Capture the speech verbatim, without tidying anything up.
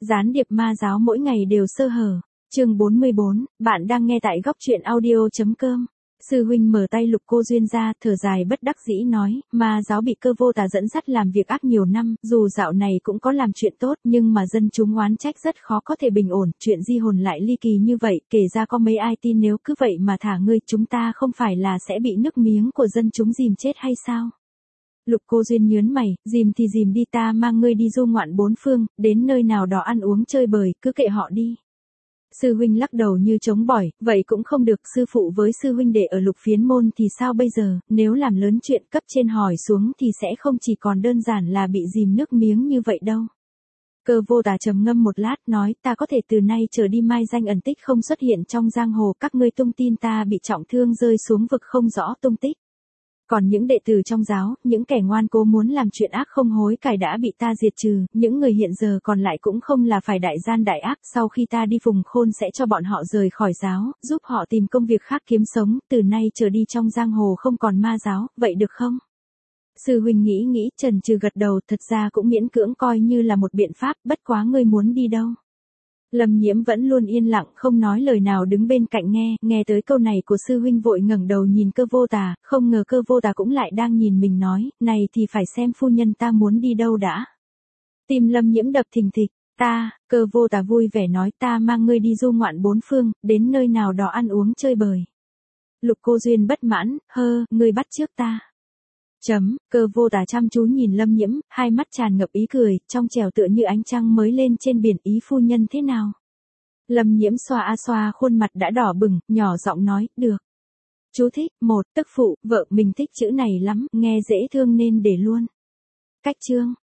Gián điệp ma giáo mỗi ngày đều sơ hở. Chương bốn mươi bốn, bạn đang nghe tại góc truyện audio chấm com. Sư huynh mở tay Lục Cô Duyên ra, thở dài bất đắc dĩ nói, ma giáo bị Cơ Vô Tà dẫn dắt làm việc ác nhiều năm, dù dạo này cũng có làm chuyện tốt, nhưng mà dân chúng oán trách rất khó có thể bình ổn, chuyện di hồn lại ly kỳ như vậy, kể ra có mấy ai tin nếu cứ vậy mà thả ngươi, chúng ta không phải là sẽ bị nước miếng của dân chúng dìm chết hay sao? Lục Cô Duyên nhớn mày, dìm thì dìm đi, ta mang ngươi đi du ngoạn bốn phương, đến nơi nào đó ăn uống chơi bời, cứ kệ họ đi. Sư huynh lắc đầu như chống bỏi, vậy cũng không được, sư phụ với sư huynh đệ ở Lục Phiến môn thì sao bây giờ, nếu làm lớn chuyện cấp trên hỏi xuống thì sẽ không chỉ còn đơn giản là bị dìm nước miếng như vậy đâu. Cơ Vô Tà trầm ngâm một lát nói, ta có thể từ nay trở đi mai danh ẩn tích không xuất hiện trong giang hồ, các ngươi tung tin ta bị trọng thương rơi xuống vực không rõ tung tích. Còn những đệ tử trong giáo, những kẻ ngoan cố muốn làm chuyện ác không hối cải đã bị ta diệt trừ, những người hiện giờ còn lại cũng không là phải đại gian đại ác, sau khi ta đi vùng khôn sẽ cho bọn họ rời khỏi giáo, giúp họ tìm công việc khác kiếm sống, từ nay trở đi trong giang hồ không còn ma giáo, vậy được không? Sư huynh nghĩ nghĩ, chần chừ gật đầu, thật ra cũng miễn cưỡng coi như là một biện pháp, bất quá ngươi muốn đi đâu? Lâm Nhiễm vẫn luôn yên lặng không nói lời nào đứng bên cạnh nghe, nghe tới câu này của sư huynh vội ngẩng đầu nhìn Cơ Vô Tà, không ngờ Cơ Vô Tà cũng lại đang nhìn mình nói, này thì phải xem phu nhân ta muốn đi đâu đã. Tim Lâm Nhiễm đập thình thịch, ta, Cơ Vô Tà vui vẻ nói, ta mang ngươi đi du ngoạn bốn phương, đến nơi nào đó ăn uống chơi bời. Lục Cô Duyên bất mãn, hơ, ngươi bắt trước ta. Chấm, Cơ Vô Tà chăm chú nhìn Lâm Nhiễm, hai mắt tràn ngập ý cười, trong trẻo tựa như ánh trăng mới lên trên biển, ý phu nhân thế nào? Lâm Nhiễm xoa a xoa khuôn mặt đã đỏ bừng, nhỏ giọng nói, được. Chú thích, một, tức phụ, vợ mình thích chữ này lắm, nghe dễ thương nên để luôn. Cách chương.